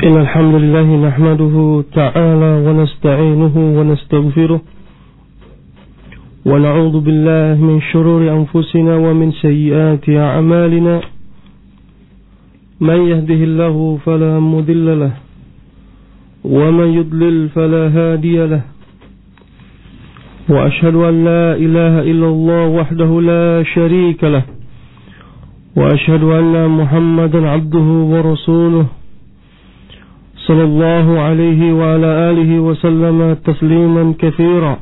إن الحمد لله نحمده تعالى ونستعينه ونستغفره ونعوذ بالله من شرور أنفسنا ومن سيئات أعمالنا من يهده الله فلا مضل له ومن يضلل فلا هادي له وأشهد أن لا إله إلا الله وحده لا شريك له وأشهد أن محمدا عبده ورسوله صلى الله عليه وعلى آله وسلم تسليما كثيرا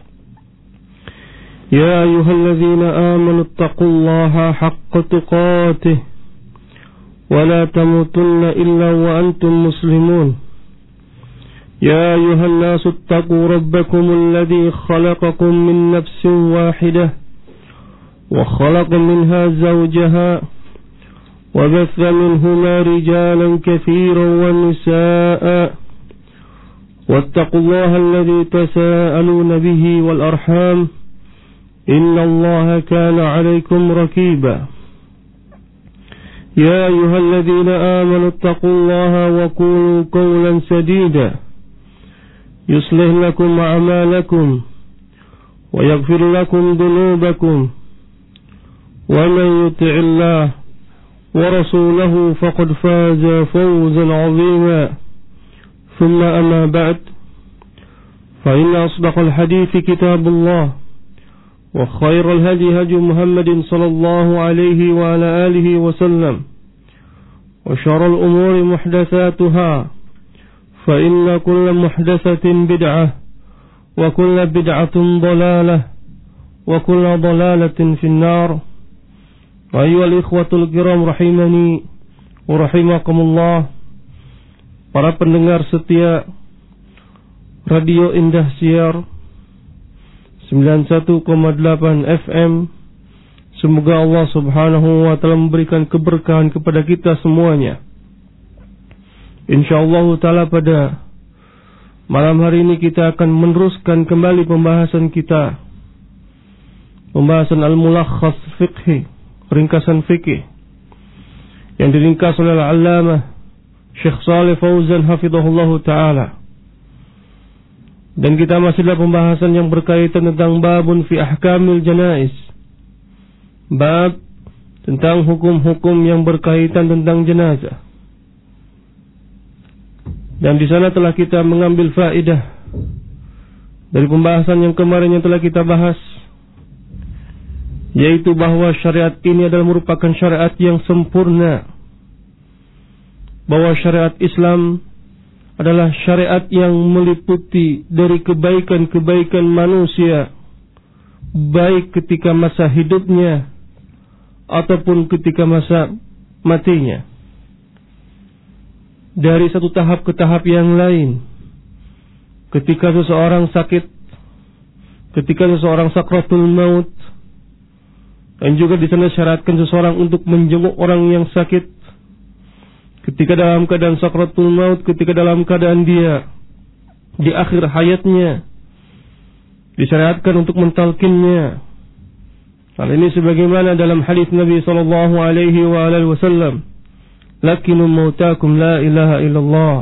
يا أيها الذين آمنوا اتقوا الله حق تقاته ولا تموتن إلا وأنتم مسلمون يا أيها الناس اتقوا ربكم الذي خلقكم من نفس واحدة وخلق منها زوجها وبث منهما رجالا كثيرا ونساء واتقوا الله الذي تساءلون به والأرحام إن الله كان عليكم رقيبا يا أيها الذين آمنوا اتقوا الله وقولوا قولا سديدا يصلح لكم أعمالكم ويغفر لكم ذنوبكم ومن يطع الله ورسوله فقد فاز فوزا عظيما ثم أما بعد فإن أصدق الحديث كتاب الله وخير الهدي هدي محمد صلى الله عليه وعلى آله وسلم وشر الأمور محدثاتها فإن كل محدثة بدعة وكل بدعة ضلالة وكل ضلالة في النار. Ayyuhal ikhwatul kiram rahimani wa rahimakumullah. Para pendengar setia Radio Indah Siar 91,8 FM. Semoga Allah subhanahu wa ta'ala memberikan keberkahan kepada kita semuanya. InsyaAllah ta'ala pada malam hari ini kita akan meneruskan kembali pembahasan kita, pembahasan Al-Mulakhas Fiqhi, ringkasan fikih yang diringkas oleh Al-Allamah Syekh Shalih Fauzan hafizahullah ta'ala. Dan kita masih dalam pembahasan yang berkaitan tentang babun fi ahkamil janais, bab tentang hukum-hukum yang berkaitan tentang jenazah. Dan di sana telah kita mengambil faedah dari pembahasan yang kemarin yang telah kita bahas, yaitu bahwa syariat ini adalah merupakan syariat yang sempurna, bahwa syariat Islam adalah syariat yang meliputi dari kebaikan-kebaikan manusia, baik ketika masa hidupnya ataupun ketika masa matinya, dari satu tahap ke tahap yang lain. Ketika seseorang sakit, ketika seseorang sakratul maut, dan juga di sana syaratkan seseorang untuk menjenguk orang yang sakit ketika dalam keadaan sakratul maut, ketika dalam keadaan dia di akhir hayatnya, disyariatkan untuk mentalkinnya. Hal ini sebagaimana dalam hadis Nabi sallallahu alaihi wasallam, "Lakinu mautakum la ilaha illallah."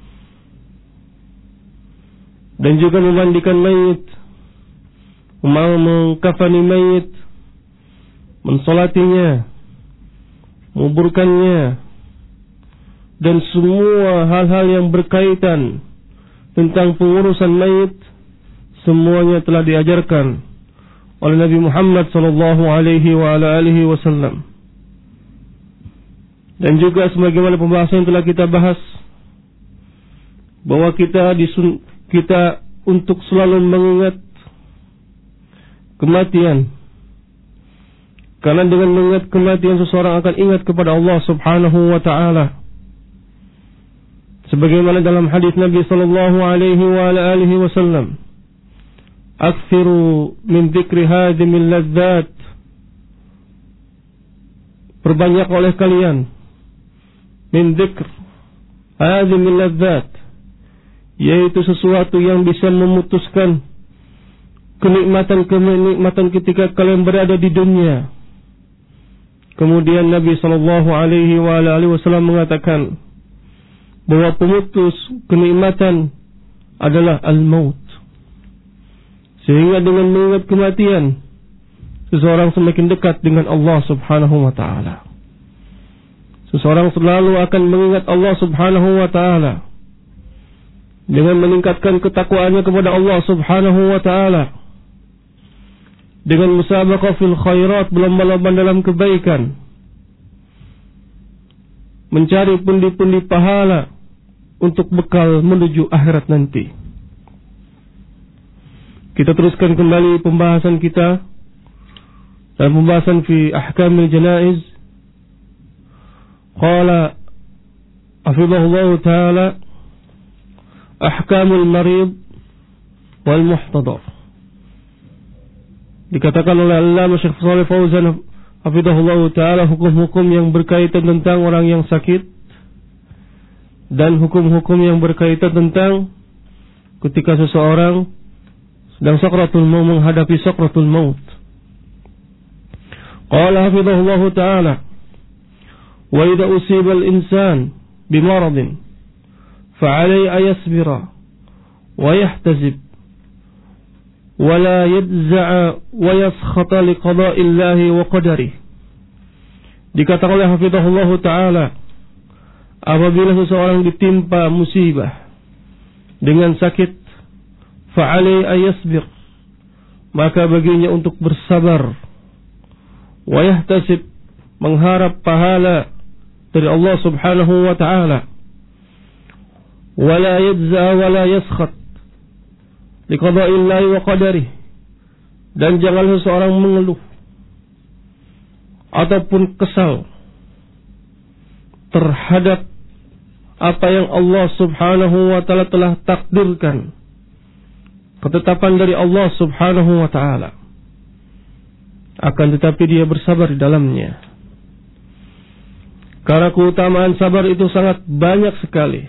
Dan juga memandikan mayit, mengkafani mayit, mensolatinya, menguburkannya, dan semua hal-hal yang berkaitan tentang pengurusan mayit, semuanya telah diajarkan oleh Nabi Muhammad sallallahu alaihi wasallam. Dan juga sebagaimana pembahasan yang telah kita bahas, bahwa kita untuk selalu mengingat kematian. Karena dengan mengingat kematian seseorang akan ingat kepada Allah subhanahu wa ta'ala. Sebagaimana dalam hadis Nabi sallallahu alaihi wasallam, "Aktsiru min dzikri hadimil ladzat." Perbanyak oleh kalian min dzikr hadimil ladzat, yaitu sesuatu yang bisa memutuskan kenikmatan ketika kalian berada di dunia. Kemudian Nabi sallallahu alaihi wasallam mengatakan, bahwa pemutus kenikmatan adalah al-maut. Sehingga dengan mengingat kematian, seseorang semakin dekat dengan Allah subhanahu wa ta'ala. Seseorang selalu akan mengingat Allah subhanahu wa ta'ala dengan meningkatkan ketakwaannya kepada Allah subhanahu wa ta'ala, dengan musabaqah fil khairat, berlomba-lomba dalam kebaikan, mencari pundi-pundi pahala untuk bekal menuju akhirat nanti. Kita teruskan kembali pembahasan kita dalam pembahasan fi ahkamil janaiz. Qala hafizahullah ta'ala ahkamul marid wal muhtadar. Dikatakan oleh Allamah Syekh Shalih Fauzan hafizahullah ta'ala, hukum-hukum yang berkaitan tentang orang yang sakit dan hukum-hukum yang berkaitan tentang ketika seseorang sedang sakratul maut, menghadapi sakratul maut. Qala hafizahullah ta'ala wa idza usiba al-insan bimaradin fa'alayhi an yasbira wa yahtasib wa la yadza'a wa yaskhata li qada'illahi wa qadarihi. Dikatakan oleh hafizahullah ta'ala, apabila seseorang ditimpa musibah dengan sakit, fa'alayhi an yasbir, maka baginya untuk bersabar, wa yahtasib, mengharap pahala dari Allah subhanahu wa ta'ala, wa la yadza'a wa la yaskhat liqada'illahi wa qadarihi, dan jangan seseorang mengeluh ataupun kesal terhadap apa yang Allah subhanahu wa ta'ala telah takdirkan, ketetapan dari Allah subhanahu wa ta'ala, akan tetapi dia bersabar di dalamnya. Karena keutamaan sabar itu sangat banyak sekali.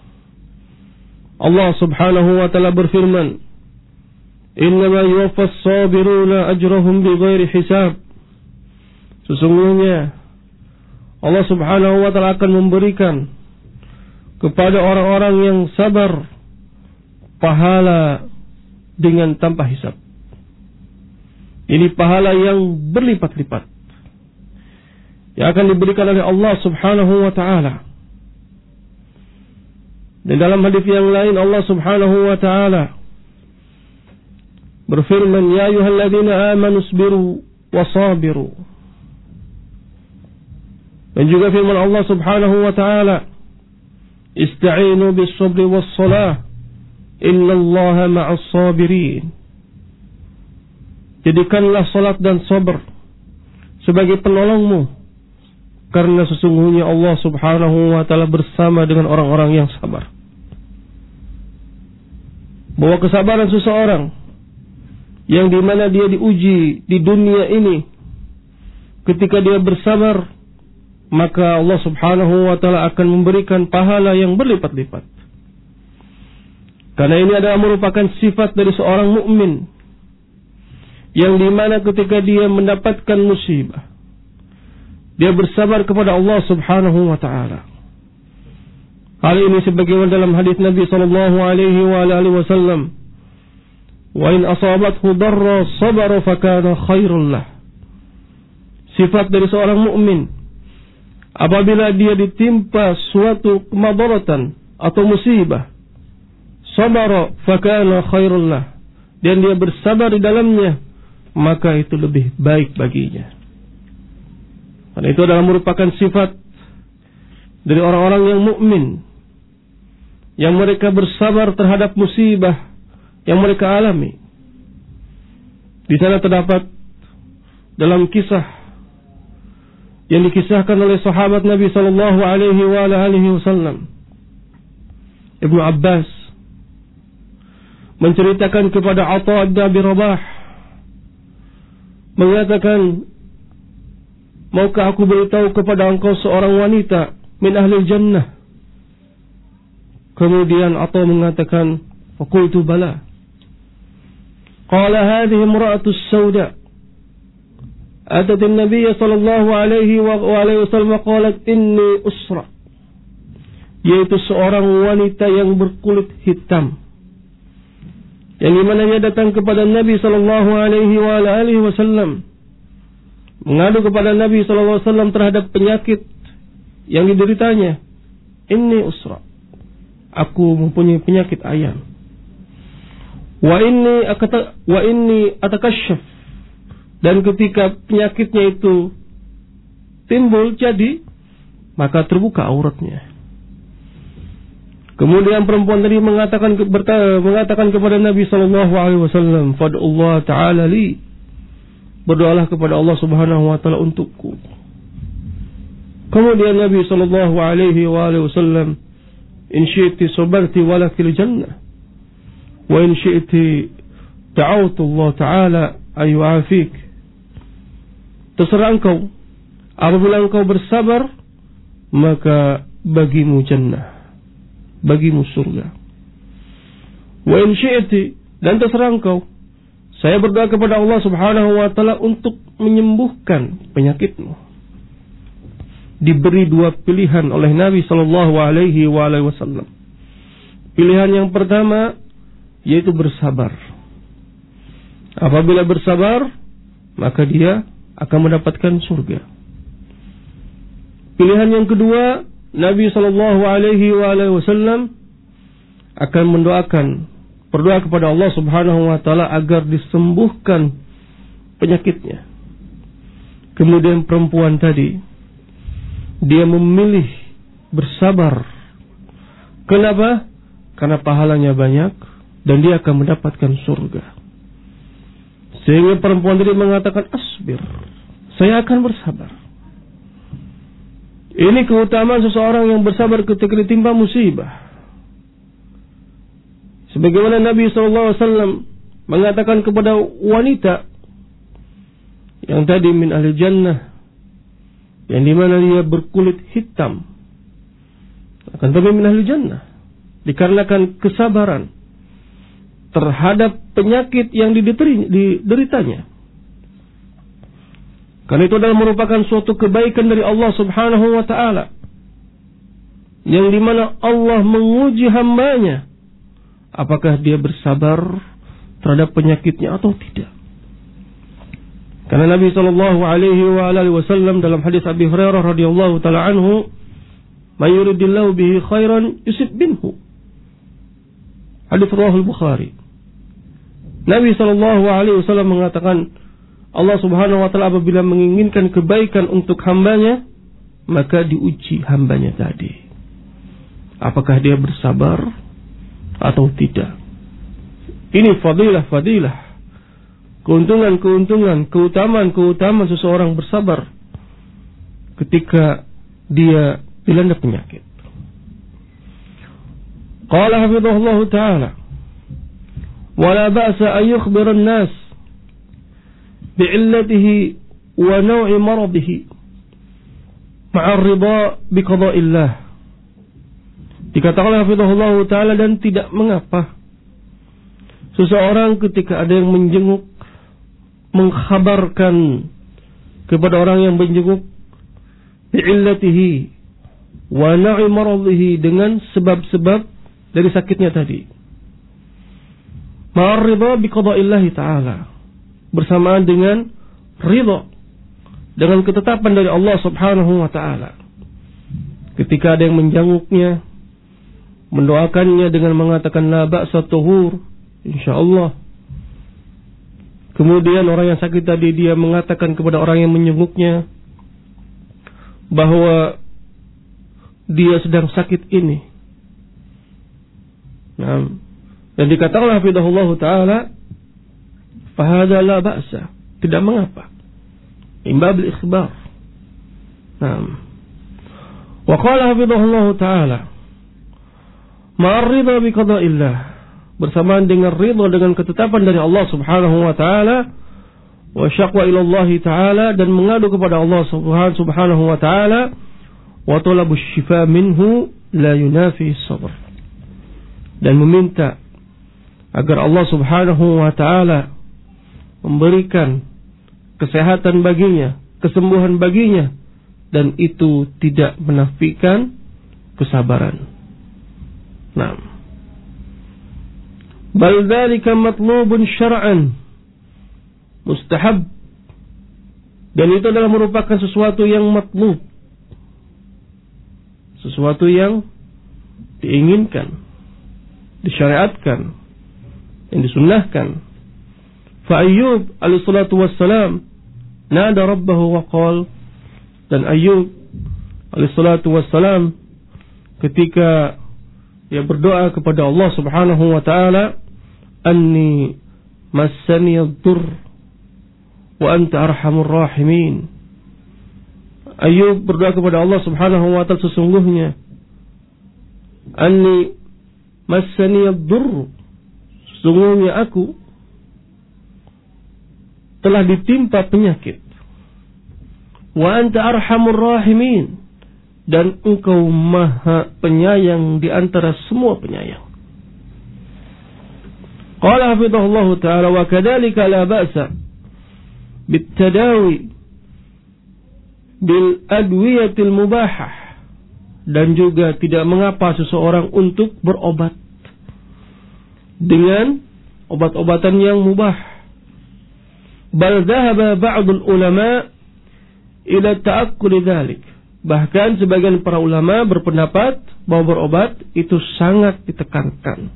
Allah subhanahu wa ta'ala berfirman, innama yuwaffas sabiruna ajrahum bighairi hisab. Sesungguhnya Allah subhanahu wa ta'ala akan memberikan kepada orang-orang yang sabar pahala dengan tanpa hisab. Ini pahala yang berlipat-lipat yang akan diberikan oleh Allah subhanahu wa ta'ala. Dan dalam hadis yang lain Allah subhanahu wa ta'ala berfirman, ya ayyuhalladzina amanu isbiru wasabiru. Dan juga firman Allah subhanahu wa ta'ala, ista'inu bis-sabri was-salah innallaha ma'as sabirin. Jadikanlah salat dan sabar sebagai penolongmu, karena sesungguhnya Allah subhanahu wa ta'ala bersama dengan orang-orang yang sabar. Bahwa kesabaran seseorang yang dimana dia diuji di dunia ini, ketika dia bersabar, maka Allah subhanahu wa ta'ala akan memberikan pahala yang berlipat-lipat. Karena ini adalah merupakan sifat dari seorang mukmin, yang dimana ketika dia mendapatkan musibah, dia bersabar kepada Allah subhanahu wa ta'ala. Hal ini sebagaimana dalam hadis Nabi sallallahu alaihi wa alihi wasallam, wa in asabathu darra sabara fakana khairul lah. Sifat dari seorang mukmin, apabila dia ditimpa suatu kemadaratan atau musibah, sabara fakana khairul lah, dan dia bersabar di dalamnya, maka itu lebih baik baginya. Dan itu adalah merupakan sifat dari orang-orang yang mukmin, yang mereka bersabar terhadap musibah yang mereka alami. Di sana terdapat dalam kisah yang dikisahkan oleh sahabat Nabi sallallahu alaihi wa alihi wasallam, Ibnu Abbas menceritakan kepada Atha bin Abi Rabah, mengatakan, maukah aku beritahu kepada engkau seorang wanita min ahli jannah? Kemudian Atha mengatakan, faqultu bala. Qala hadhihi imra'atu as-sauda atat an-nabiy sallallahu alaihi wa alihi wasallam qalat inni usra. yaitu seorang wanita yang berkulit hitam, yang dimana dia datang kepada Nabi sallallahu alaihi wasallam, mengadu kepada Nabi sallallahu alaihi wasallam terhadap penyakit yang dideritanya. Inni usra, aku mempunyai penyakit ayan. Wa inni atakashaf, dan ketika penyakitnya itu timbul jadi, maka terbuka auratnya. Kemudian perempuan tadi mengatakan kepada Nabi sallallahu alaihi wasallam, "Fad'ullah ta'ala li." Berdoalah kepada Allah Subhanahu wa taala untukku. Kemudian Nabi sallallahu alaihi wasallam, "In syi'ti sabarti walakil jannah, wa in syi'ti da'awtu Allah ta'ala ayyu'afik." Terserah engkau, apabila engkau bersabar, maka bagimu jannah, bagimu surga. Wa in syi'ti, dan terserah engkau, saya berdoa kepada Allah Subhanahu wa taala untuk menyembuhkan penyakitmu. Diberi dua pilihan oleh Nabi sallallahu alaihi wasallam. Pilihan yang pertama yaitu bersabar. Apabila bersabar, maka dia akan mendapatkan surga. Pilihan yang kedua, Nabi sallallahu alaihi wasallam akan berdoa kepada Allah Subhanahu wa taala agar disembuhkan penyakitnya. Kemudian perempuan tadi, dia memilih bersabar. Kenapa? Karena pahalanya banyak dan dia akan mendapatkan surga. Sehingga perempuan tadi mengatakan, "Asbir, saya akan bersabar." Ini keutamaan seseorang yang bersabar ketika ditimpa musibah. Sebagaimana Nabi SAW mengatakan kepada wanita yang tadi min ahli jannah, yang dimana dia berkulit hitam, akan tapi min ahli jannah, dikarenakan kesabaran terhadap penyakit yang dideritanya. Karena itu adalah merupakan suatu kebaikan dari Allah Subhanahu wa ta'ala, yang dimana Allah menguji hambanya apakah dia bersabar terhadap penyakitnya atau tidak. Karena Nabi sallallahu alaihi wasallam dalam hadis Abi Hurairah radhiyallahu taala anhu, "May yuridillahu bihi khairan yusib minhu." Hadis riwayat Bukhari. Nabi sallallahu alaihi wasallam mengatakan, Allah Subhanahu wa taala apabila menginginkan kebaikan untuk hambanya, maka diuji hambanya tadi. Apakah dia bersabar atau tidak? Ini fadilah. Keuntungan, keutamaan seseorang bersabar ketika dia dilanda penyakit. Qala hafidhahullah ta'ala, "Wa la ba'sa an yukhbira an-nas bi'illatihi wa naw'i maradihi ma'a ar-ridha bi qada'illah." Dikatakan hafidhahullah ta'ala, dan tidak mengapa seseorang ketika ada yang menjenguk mengkhabarkan kepada orang yang menjenguk bi'illatihi wa na'i maradhihi, dengan sebab-sebab dari sakitnya tadi, ma'ar ridha bi qada'illahi ta'ala, bersamaan dengan ridha, dengan ketetapan dari Allah Subhanahu wa ta'ala. Ketika ada yang menjenguknya, mendoakannya dengan mengatakan la ba'sa tuhur, insyaallah. Kemudian orang yang sakit tadi dia mengatakan kepada orang yang menjenguknya bahwa dia sedang sakit ini. Nah, dan dikatakan hafidhahullah ta'ala, fahadha la ba'sa, tidak mengapa, imbab al-ikhbar. Nah, wa qala hafidhahullah ta'ala, ma'ar ridha bi qada'illah, bersamaan dengan ridha, dengan ketetapan dari Allah Subhanahu wa taala, wa syaqwa ila Allah taala, dan mengadu kepada Allah Subhanahu wa taala, wa talabu syifa minhu la yunafi sabr, dan meminta agar Allah Subhanahu wa taala memberikan kesehatan baginya, kesembuhan baginya, dan itu tidak menafikan kesabaran. Nah, bal dzalika matlubun syar'an, mustahab, dan itu adalah merupakan sesuatu yang matlub, sesuatu yang diinginkan, disyariatkan, yang disunnahkan. Fa Ayyub alaihi salatu wassalam nada rabbahu wa qala, dan Ayyub alaihi salatu wassalam ketika dia berdoa kepada Allah Subhanahu wa taala, anni massani ad-durr wa anta arhamur rahimin. Ayyub berdoa kepada Allah Subhanahu wa taala, sesungguhnya anni massani ad-durr, sesungguhnya aku telah ditimpa penyakit, wa anta arhamur rahimin, dan engkau maha penyayang di antara semua penyayang. Qala hafidhahullah ta'ala, wa kadzalika la ba'sa bitadawi bil adwiyatil mubahah, dan juga tidak mengapa seseorang untuk berobat dengan obat-obatan yang mubah. Bal dhahaba ba'dul ulama ila ta'akkul dzalik, bahkan sebagian para ulama berpendapat bahwa berobat itu sangat ditekankan.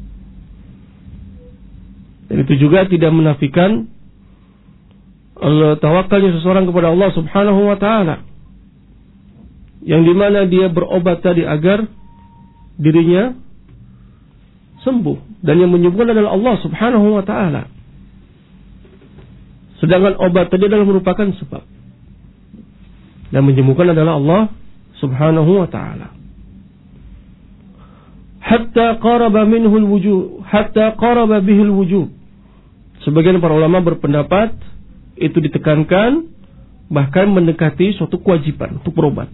Dan itu juga tidak menafikan tawakalnya seseorang kepada Allah Subhanahu wa taala, yang dimana dia berobat tadi agar dirinya sembuh, dan yang menyembuhkan adalah Allah Subhanahu wa taala. Sedangkan obat tadi adalah merupakan sebab, dan menyembuhkan adalah Allah Subhanahu wa ta'ala. Hatta qaraba minhu al-wujub, hatta qaraba bihi al-wujub. Sebagian para ulama berpendapat itu ditekankan bahkan mendekati suatu kewajiban untuk berobat.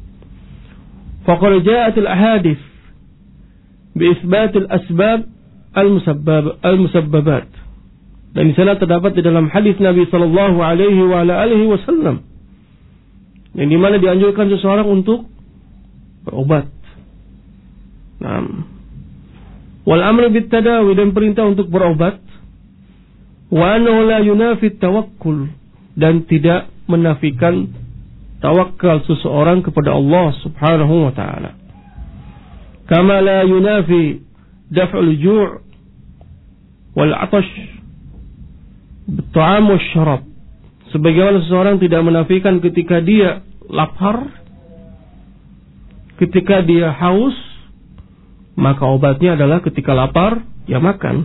Faqad ja'at al-ahadits bi itsbat al-asbab al-musabbabat. Dan di sana terdapat di dalam hadis Nabi sallallahu alaihi wa alihi wasallam, yang di mana dianjurkan seseorang untuk berobat. Wal amru bit tadawi, dan perintah untuk berobat. Wa annahu la yunafi tawakkul, dan tidak menafikan tawakal seseorang kepada Allah Subhanahu wa taala. Kama la yunafi daf'ul ju' wal 'atash bit-ta'am wasyarab, sebagaimana seseorang tidak menafikan ketika dia lapar, ketika dia haus, maka obatnya adalah ketika lapar, ya makan.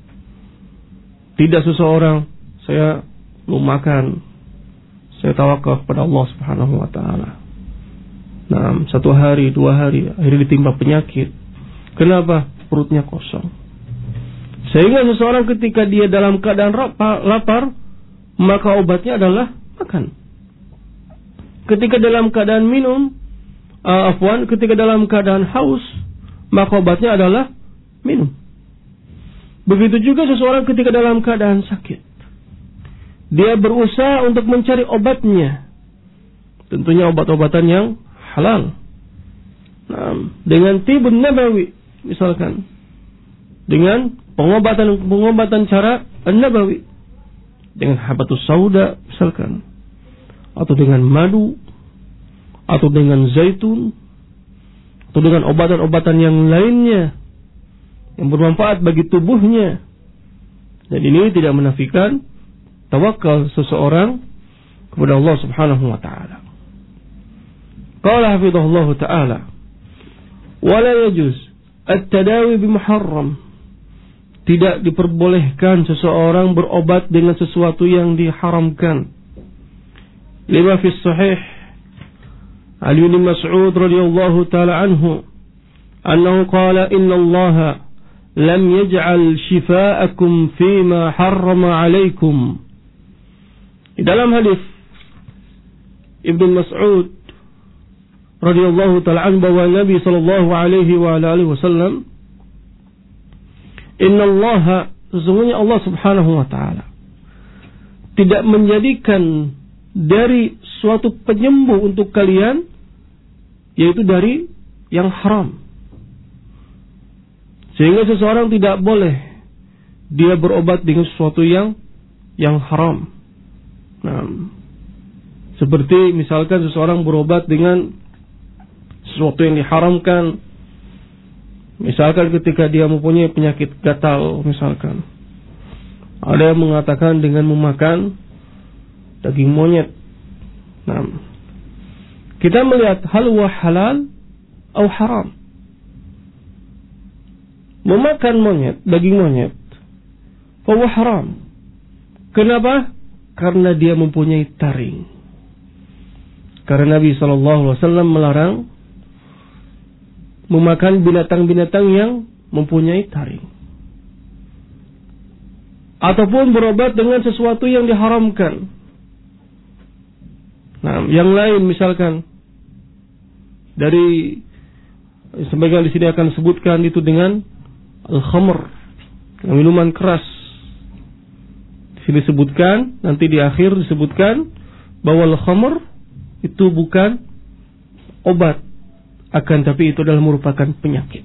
Tidak seseorang, saya belum makan, saya tawakal kepada Allah Subhanahu wa taala. Nah, 1 hari, 2 hari, akhirnya ditimpa penyakit. Kenapa? Perutnya kosong. Sehingga seseorang ketika dia dalam keadaan lapar, maka obatnya adalah makan. Ketika dalam keadaan ketika dalam keadaan haus, maka obatnya adalah minum. Begitu juga seseorang ketika dalam keadaan sakit, dia berusaha untuk mencari obatnya, tentunya obat-obatan yang halal. Dengan tibun nabawi, misalkan, dengan pengobatan cara an-nabawi, dengan habatus sauda misalkan, atau dengan madu, atau dengan zaitun, atau dengan obatan-obatan yang lainnya yang bermanfaat bagi tubuhnya. Dan ini tidak menafikan tawakal seseorang kepada Allah Subhanahu wa taala. Qala hafizahullah taala, wa la yajuz at-tadawi bi muharram, tidak diperbolehkan seseorang berobat dengan sesuatu yang diharamkan. Lima fi sahih Ali bin Mas'ud radhiyallahu ta'ala anhu annahu qala inna Allah lam yaj'al shifa'akum fima harrama 'alaykum. Di dalam hadis Ibnu Mas'ud radhiyallahu ta'ala anhu bahwa Nabi sallallahu alaihi wa alihi wasallam, inna Allah, sesungguhnya Allah Subhanahu wa ta'ala tidak menjadikan dari suatu penyembuh untuk kalian, yaitu dari yang haram. Sehingga seseorang tidak boleh dia berobat dengan sesuatu yang haram. Nah, seperti misalkan seseorang berobat dengan sesuatu yang diharamkan. Misalkan ketika dia mempunyai penyakit gatal, misalkan ada yang mengatakan dengan memakan daging monyet. Nah, kita melihat hal huwa halal atau haram. Memakan monyet, daging monyet, huwa haram. Kenapa? Karena dia mempunyai taring. Karena Nabi SAW melarang memakan binatang-binatang yang mempunyai taring. Ataupun berobat dengan sesuatu yang diharamkan. Nah, yang lain misalkan dari sebagian di sini akan sebutkan itu dengan al-khamr, minuman keras. Di sini disebutkan, nanti di akhir disebutkan bahwa al-khamr itu bukan obat, akan tapi itu adalah merupakan penyakit.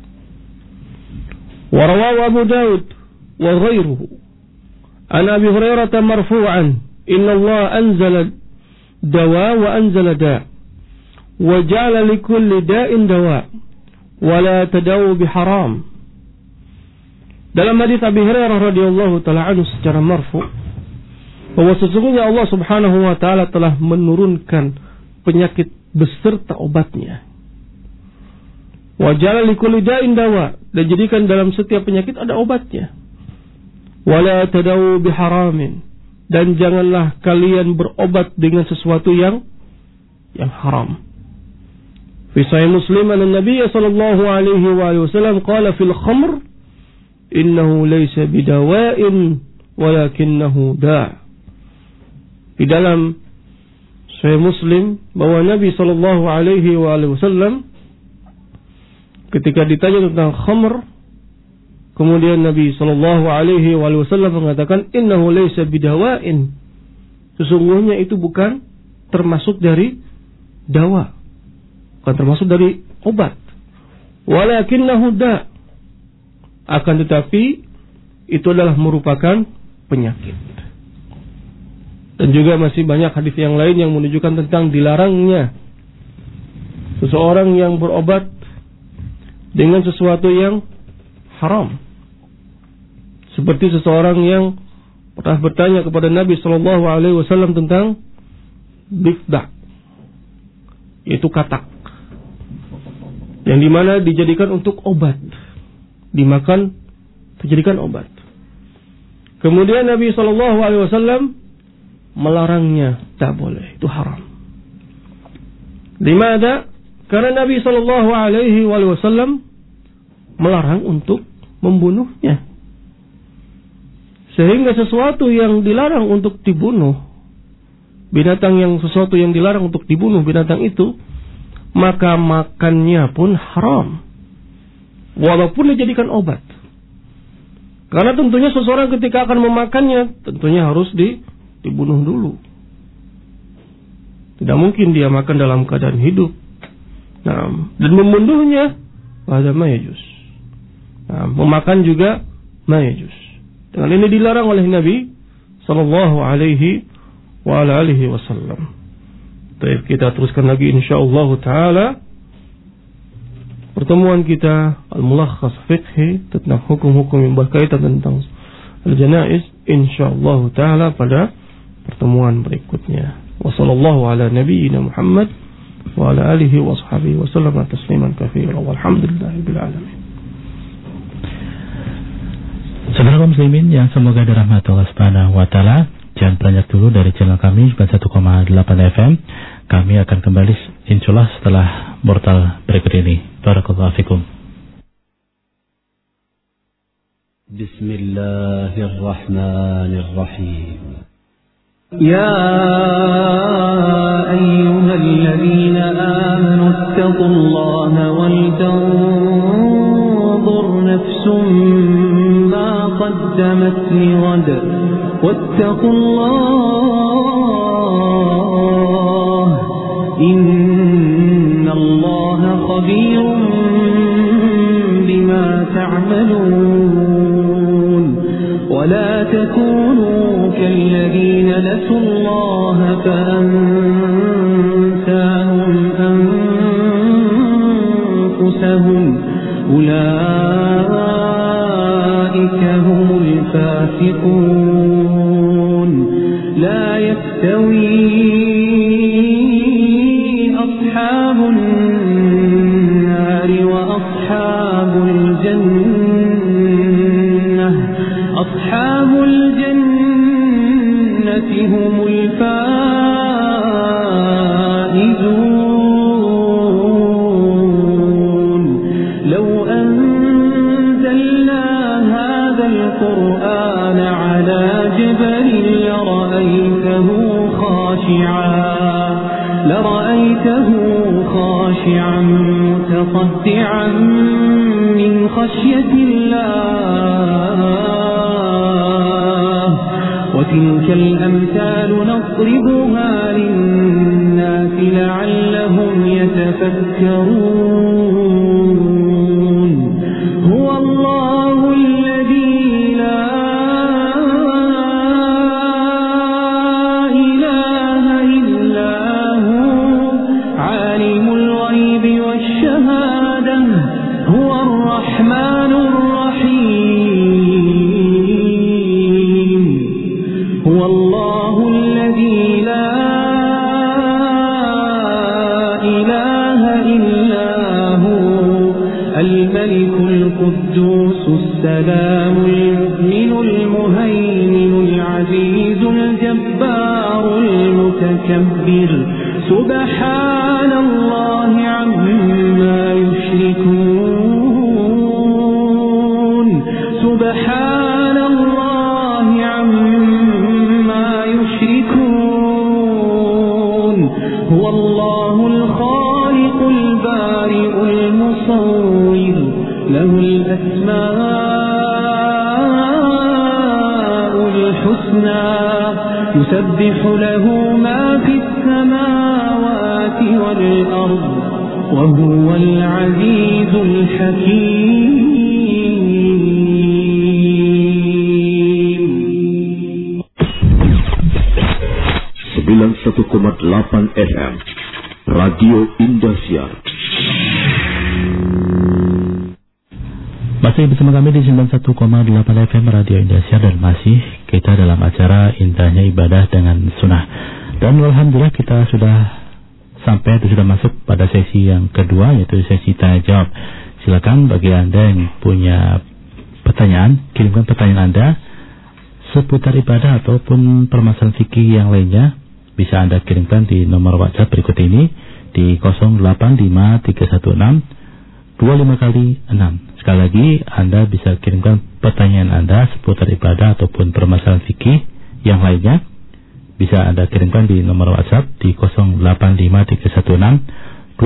Wa rawahu Abu Daud wa ghairuhu an Abi Hurairah marfu'an, inna Allah anzala dawa wa anzala da' wa ja'ala likulli da'in dawa' wa la tadawu biharam. Dalam hadis Abi Hurairah radhiyallahu taala anhu secara marfu' bahwa sesungguhnya Allah Subhanahu wa taala telah menurunkan penyakit beserta obatnya. Wa ja'ala likulli da'in dawa', dan jadikan dalam setiap penyakit ada obatnya. Wa la tadawu biharamin, dan janganlah kalian berobat dengan sesuatu yang haram. Fi Sahih Muslim an-Nabi sallallahu alaihi wasallam qala fil khamr innahu laysa bidawa'in walakinnahu da'. Di dalam Sahih Muslim bahwa Nabi sallallahu alaihi wasallam ketika ditanya tentang khamr, kemudian Nabi sallallahu alaihi wasallam mengatakan innahu laysa bidawa'in, sesungguhnya itu bukan termasuk dari dawa, bukan termasuk dari obat. Walakinnahu da', akan tetapi itu adalah merupakan penyakit. Dan juga masih banyak hadis yang lain yang menunjukkan tentang dilarangnya seseorang yang berobat dengan sesuatu yang haram. Seperti seseorang yang pernah bertanya kepada Nabi sallallahu alaihi wasallam tentang bifda, yaitu katak, yang dimana dijadikan untuk obat, dimakan dijadikan obat. Kemudian Nabi sallallahu alaihi wasallam melarangnya, tak boleh, itu haram. Dimana? Karena Nabi sallallahu alaihi wasallam melarang untuk membunuhnya. Sehingga sesuatu yang dilarang untuk dibunuh, sesuatu yang dilarang untuk dibunuh binatang itu, maka makannya pun haram, walaupun dijadikan obat. Karena tentunya seseorang ketika akan memakannya, tentunya harus dibunuh dulu. Tidak mungkin dia makan dalam keadaan hidup. Nah, dan membunuhnya pada mayajus. Nah, memakan juga mayajus. Dengan ini dilarang oleh Nabi sallallahu alaihi wa ala alihi wasallam. Baik, kita teruskan lagi insyaallah taala pertemuan kita al-mulakhas fiqhi tentang hukum-hukum yang berkaitan tentang al-janaiz insyaallah taala pada pertemuan berikutnya. Wassallallahu ala nabiyyina Muhammad wa ala alihi wa sahbihi wa sallam tasliman katsiran walhamdulillahirabbil alamin. Saudara kaum muslimin yang semoga dirahmati Allah Subhanahu wa taala, jangan beranjak dulu dari channel kami 101,8 FM. Kami akan kembali insyaallah setelah portal berikut ini. Barakallahu fikum. Bismillahirrahmanirrahim. يا أيها الذين آمنوا اتقوا الله ولتنظر نفس ما قدمت لغد واتقوا الله إن الله خبير بما بما تعملون ولا تكونوا كالذين نسوا الله فأنساهم أنفسهم أولئك هم الفاسقون لا يستوي أصحاب النار وأصحاب الجنة أصحاب الجنة هم الفائزون لو أنزلنا هذا القرآن على جبل لرأيته خاشعا متصدعا من خشية الله وتلك الأمثال نضربها للناس لعلهم يتفكرون هو الله الذي لا إله إلا هو عالم الغيب والشهادة هو الرحمن الرحيم هو الله الذي لا إله إلا هو الملك القدوس السلام المؤمن المهيمن العزيز الجبار المتكبر سبحان الله عما يشركون سبحان الله عما يشركون هو الله الخالق البارئ المصور له الأسماء الحسنى يسبح له ما في السماوات والأرض وهو العزيز الحكيم 91,8 FM Radio Indosiar. Masih bersama kami di 91,8 FM Radio Indosiar dan masih kita dalam acara Indahnya Ibadah dengan Sunnah. Dan alhamdulillah kita sudah sampai atau sudah masuk pada sesi yang kedua, yaitu sesi tanya jawab. Silakan bagi Anda yang punya pertanyaan, kirimkan pertanyaan Anda seputar ibadah ataupun permasalahan fikih yang lainnya. Bisa Anda kirimkan di nomor WhatsApp berikut ini di 085316 25 kali 6. Sekali lagi, Anda bisa kirimkan pertanyaan Anda seputar ibadah ataupun permasalahan fikih yang lainnya. Bisa Anda kirimkan di nomor WhatsApp di 085316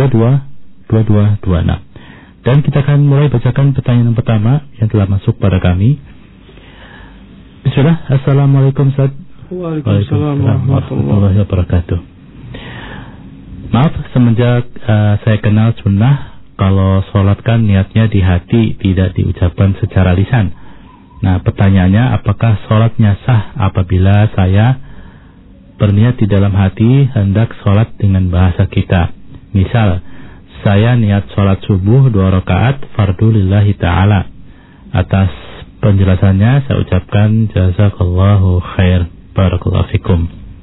222226. Dan kita akan mulai bacakan pertanyaan yang pertama yang telah masuk pada kami. Bismillah. Assalamualaikum Ustaz. Waalaikumsalam warahmatullahi wabarakatuh. Maaf, semenjak saya kenal sunnah, kalau sholat kan niatnya di hati, tidak diucapkan secara lisan. Nah, pertanyaannya, apakah sholatnya sah apabila saya berniat di dalam hati hendak sholat dengan bahasa kita? Misal, saya niat sholat subuh 2 rakaat fardu lillahi ta'ala. Atas penjelasannya saya ucapkan jazakallahu khair. Barakallahu fikum.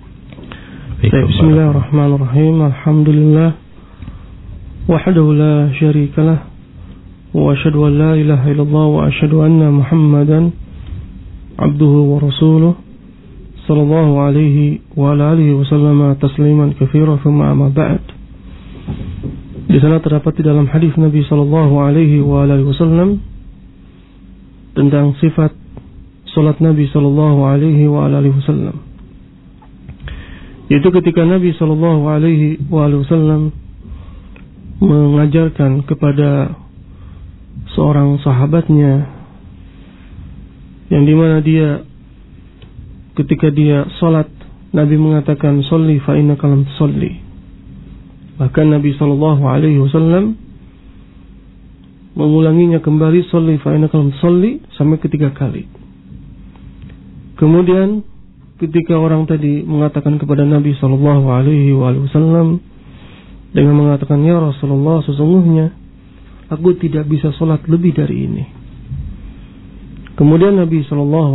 Bismillahirrahmanirrahim. Alhamdulillah wahdahu la syarikalah wa asyhadu an la ilaha illallah wa asyhadu anna Muhammadan abduhu wa rasuluh sallallahu alaihi wa ala alihi wa sallama tasliman katsiran thumma amma ba'd. Di sana terdapat di dalam hadis Nabi sallallahu alaihi wa alihi wasallam tentang sifat salat Nabi sallallahu alaihi wa alihi wasallam, yaitu ketika Nabi sallallahu alaihi wa alihi wasallam mengajarkan kepada seorang sahabatnya, yang dimana dia ketika dia salat, Nabi mengatakan sholli fa innaka lam tusalli. Bahkan Nabi sallallahu alaihi wasallam mengulanginya kembali, sholli fa innaka lam tusalli, sampai ketiga kali. Kemudian ketika orang tadi mengatakan kepada Nabi SAW dengan mengatakan, ya Rasulullah, sesungguhnya aku tidak bisa sholat lebih dari ini. Kemudian Nabi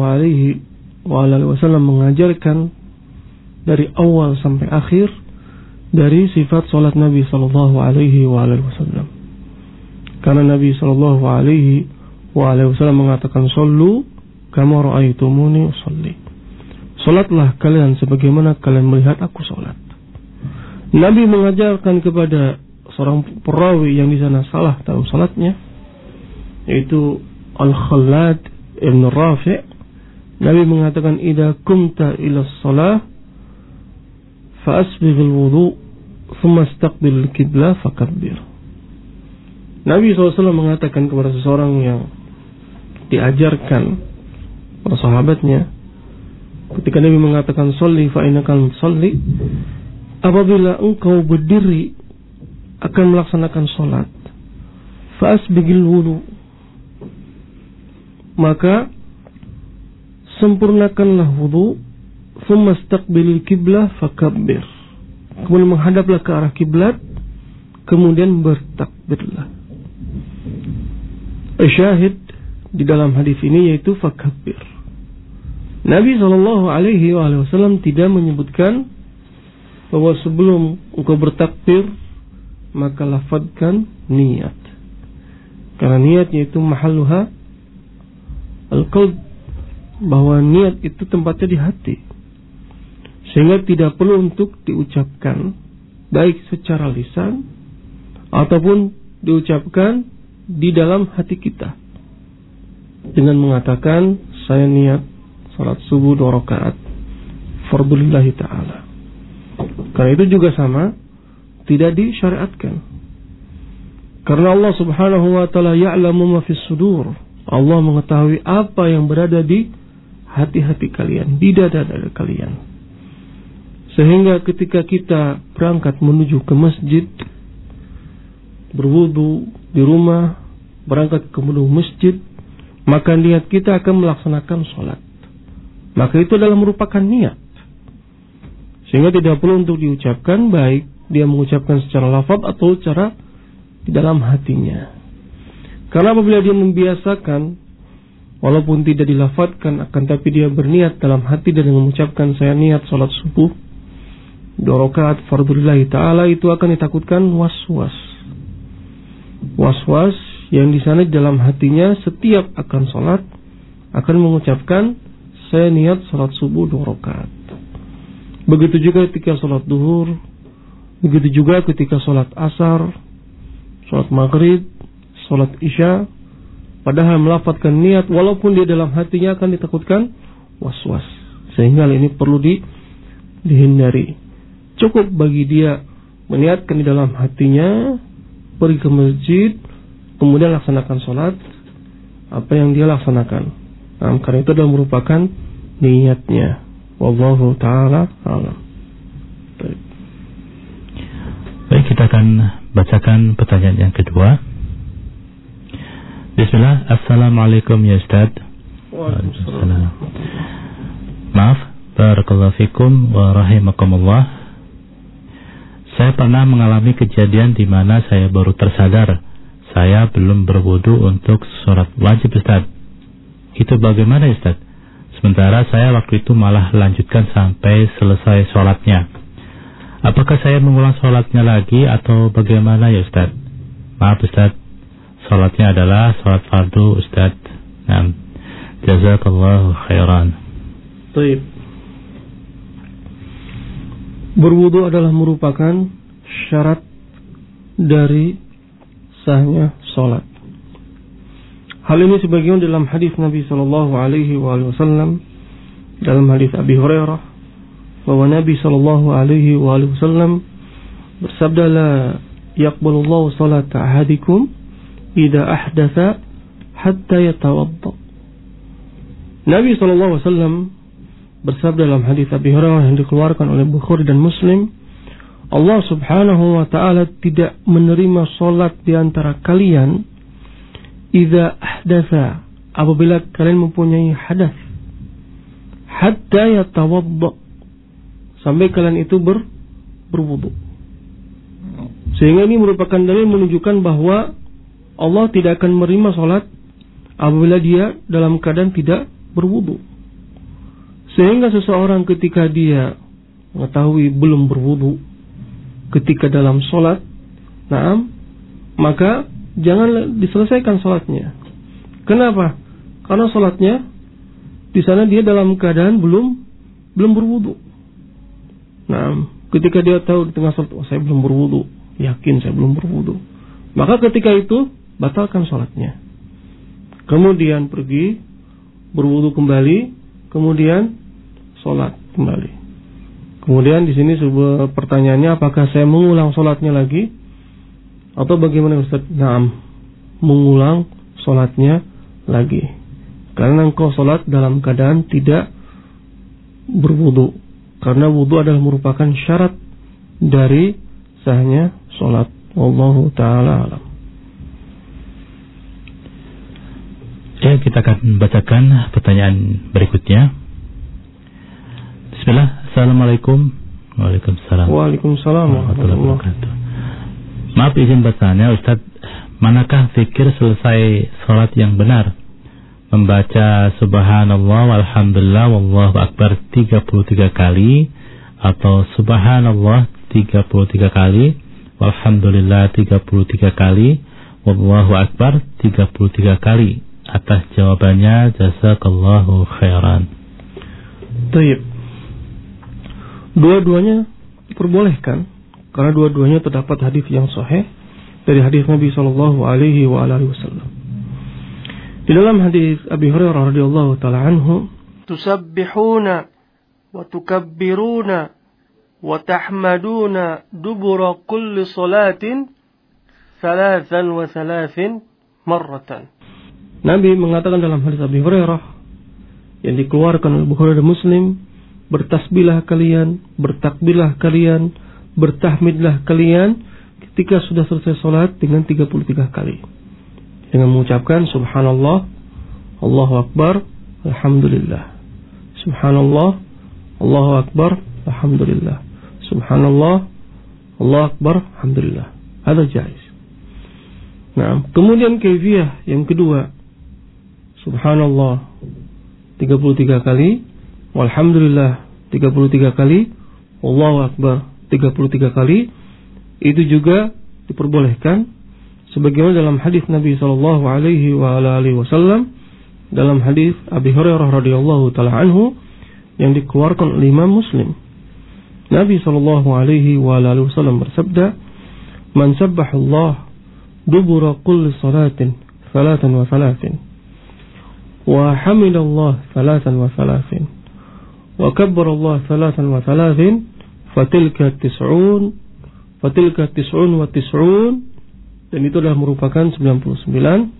SAW mengajarkan dari awal sampai akhir dari sifat sholat Nabi SAW. Karena Nabi SAW mengatakan, shollu kama ra'aitumuni usolli. Sholatlah kalian sebagaimana kalian melihat aku sholat. Nabi mengajarkan kepada seorang perawi yang di sana salah dalam sholatnya, yaitu Al-Khallad ibn Rafi'. Nabi mengatakan, idza kumta ila shalah fa asbighil wudu' thumma istaqbil qiblah fakabbir. Nabi SAW mengatakan kepada seseorang yang diajarkan para sahabatnya, ketika Nabi mengatakan sholli fa innaka lam tusalli, apabila engkau berdiri akan melaksanakan sholat, fa asbighil wudu', maka sempurnakanlah wudu', thumma istaqbilil qiblah fakabbir, kemudian menghadaplah ke arah kiblat, kemudian bertakbirlah. Syahid di dalam hadis ini yaitu fakabbir. Nabi SAW tidak menyebutkan bahwa sebelum engkau bertakbir maka lafadzkan niat, karena niatnya itu mahalluha al-qalb, bahwa niat itu tempatnya di hati, sehingga tidak perlu untuk diucapkan baik secara lisan ataupun diucapkan di dalam hati kita dengan mengatakan saya niat salat subuh 2 rakaat fardulillahi ta'ala. Karena itu juga sama, tidak disyariatkan. Karena Allah Subhanahu wa ta'ala ya'lamu ma fis sudur. Allah mengetahui apa yang berada di hati-hati kalian, di dada-dada kalian. Sehingga ketika kita berangkat menuju ke masjid, berwudu di rumah, berangkat ke masjid, maka niat kita akan melaksanakan sholat. Maka itu adalah merupakan niat, sehingga tidak perlu untuk diucapkan, baik dia mengucapkan secara lafaz atau secara di dalam hatinya. Karena apabila dia membiasakan, walaupun tidak dilafadzkan, akan tapi dia berniat dalam hati dan mengucapkan saya niat sholat subuh 2 rakaat fardulillahi ta'ala, itu akan ditakutkan was-was yang di sana dalam hatinya setiap akan sholat akan mengucapkan saya niat sholat subuh 2 rakaat. Begitu juga ketika sholat duhur, begitu juga ketika sholat asar, sholat maghrib, sholat isya, padahal melafadzkan niat walaupun dia dalam hatinya akan ditakutkan was-was, sehingga hal ini perlu dihindari. Cukup bagi dia meniatkan di dalam hatinya, pergi ke masjid, kemudian laksanakan sholat apa yang dia laksanakan. Karena itu adalah merupakan niatnya. Wallahu ta'ala a'lam. Baik, kita akan bacakan pertanyaan yang kedua. Bismillah. Assalamualaikum ya Ustaz. Waalaikumsalam. Maaf, barakallahu fikum wa rahimakumullah. Saya pernah mengalami kejadian di mana saya baru tersadar saya belum berwudu untuk sholat wajib Ustaz. Itu bagaimana Ustaz? Sementara saya waktu itu malah lanjutkan sampai selesai sholatnya. Apakah saya mengulang sholatnya lagi atau bagaimana ya Ustaz? Maaf Ustaz, sholatnya adalah sholat fardu Ustaz. Nah, jazakallahu khairan. Baik. Berwudu adalah merupakan syarat dari sahnya sholat. Hal ini sebagaimana dalam hadis Nabi SAW, dalam hadis Abi Hurairah, bahwa Nabi SAW bersabda, la yaqbalullahu salata ahadikum idza ahdatha hatta yatawadda. Nabi SAW bersabda dalam hadis Abi Hurairah yang dikeluarkan oleh Bukhari dan Muslim, Allah Subhanahu wa ta'ala tidak menerima sholat di antara kalian idza ahdatsa, apabila kalian mempunyai hadas, hatta yatawadda, sampai kalian itu berwudu. Sehingga ini merupakan dalil menunjukkan bahwa Allah tidak akan menerima salat apabila dia dalam keadaan tidak berwudu. Sehingga seseorang ketika dia mengetahui belum berwudu ketika dalam salat, maka jangan diselesaikan salatnya. Kenapa? Karena salatnya di sana dia dalam keadaan belum berwudu. Ketika dia tahu di tengah salat, saya belum berwudu, yakin saya belum berwudu, maka ketika itu batalkan salatnya. Kemudian pergi berwudu kembali, kemudian salat kembali. Kemudian di sini sebuah pertanyaannya, apakah saya mengulang salatnya lagi atau bagaimana Ustaz? Mengulang salatnya lagi. Karena engkau salat dalam keadaan tidak berwudu. Karena wudu adalah merupakan syarat dari sahnya salat. Wallahu ta'ala alam. Ya, kita akan bacakan pertanyaan berikutnya. Bismillah. Assalamualaikum. Waalaikumsalam. Waalaikumsalam warahmatullahi wabarakatuh. Maaf izin bertanya Ustaz, manakah zikir selesai salat yang benar? Membaca subhanallah walhamdulillah wallahu akbar 33 kali, atau subhanallah 33 kali, walhamdulillah 33 kali, wallahu akbar 33 kali? Atas jawabannya jazakallahu khairan. Baik. Dua-duanya diperbolehkan karena dua-duanya terdapat hadis yang sahih dari hadis Nabi sallallahu alaihi wasallam. Di dalam hadis Abi Hurairah radhiyallahu taala anhu, tusabbihuna wa tukabbiruna wa tahmaduna dubura kulli salatin 33 marratan. Nabi mengatakan dalam hadis Abi Hurairah yang dikeluarkan oleh Bukhari dan Muslim, bertasbihlah kalian, bertakbirlah kalian, bertahmidlah kalian ketika sudah selesai salat dengan 33 kali. Dengan mengucapkan subhanallah, Allahu akbar, alhamdulillah. Subhanallah, Allahu akbar, alhamdulillah. Subhanallah, Allahu akbar, alhamdulillah. Ada jaiz. Kemudian kaifiyah yang kedua, subhanallah 33 kali, walhamdulillah 33 kali, Allahu akbar 33 kali. Itu juga diperbolehkan sebagaimana dalam hadis Nabi sallallahu alaihi wasallam, dalam hadis Abi Hurairah radhiyallahu taala anhu yang dikeluarkan oleh Imam Muslim. Nabi sallallahu alaihi wasallam bersabda, "Man sabbahallah dubura kulli salatin 33 wa hamidallah 33 wa kabbarallah 33 fatilka 90 wa 90." Dan itu adalah merupakan 99.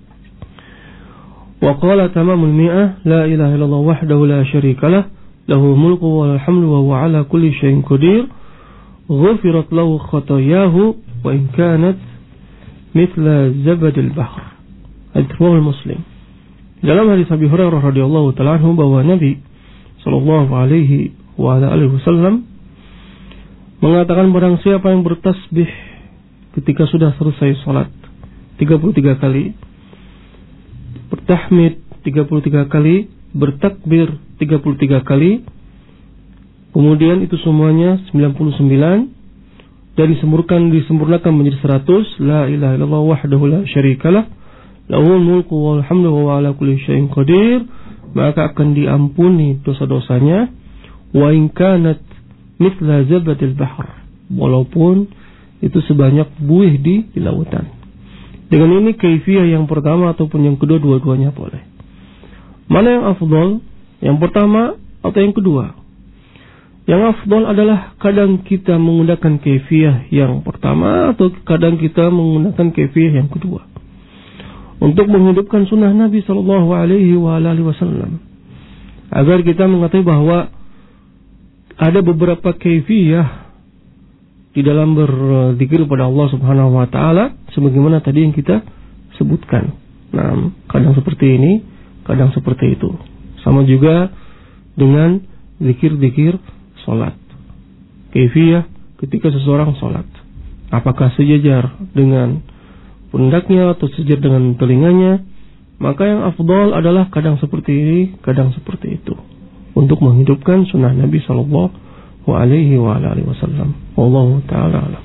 Wa qala tamamul mi'ah, la ilaha illallah wahdahu la syarika lah, lahu mulku wa alhamdu wa huwa ala kulli syai'in qadir, ghufirat lahu khatayahu wa in kanat mithla zabadil bahr. Hadits Muslim. Dalam hadis Abi Hurairah radhiyallahu ta'ala anhu bahwa Nabi sallallahu alaihi wasallam mengatakan, barang siapa yang bertasbih ketika sudah selesai salat 33 kali, bertahmid 33 kali, bertakbir 33 kali, kemudian itu semuanya 99 dan disempurnakan menjadi 100, la ilaha illallah wahdahu la syarikalah, lahul mulku wal hamdu wa huwa ala kulli syai'in qadir, maka akan diampuni dosa-dosanya, wa in kanat mithla zabadil bahr, walaupun itu sebanyak buih di lautan. Dengan ini kaifiyah yang pertama ataupun yang kedua, dua-duanya boleh. Mana yang afdal? Yang pertama atau yang kedua? Yang afdal adalah kadang kita menggunakan kaifiyah yang pertama atau kadang kita menggunakan kaifiyah yang kedua, untuk menghidupkan sunnah Nabi sallallahu alaihi wasallam, agar kita mengetahui bahwa ada beberapa kaifiyah di dalam berzikir pada Allah Subhanahu wa taala sebagaimana tadi yang kita sebutkan. Nah, kadang seperti ini, kadang seperti itu. Sama juga dengan zikir-zikir salat. Kaifiyah ketika seseorang salat. Apakah sejajar dengan pundaknya atau sejajar dengan telinganya? Maka yang afdal adalah kadang seperti ini, kadang seperti itu. Untuk menghidupkan sunnah Nabi sallallahu alaihi wasallam. Wallahu ta'ala alam.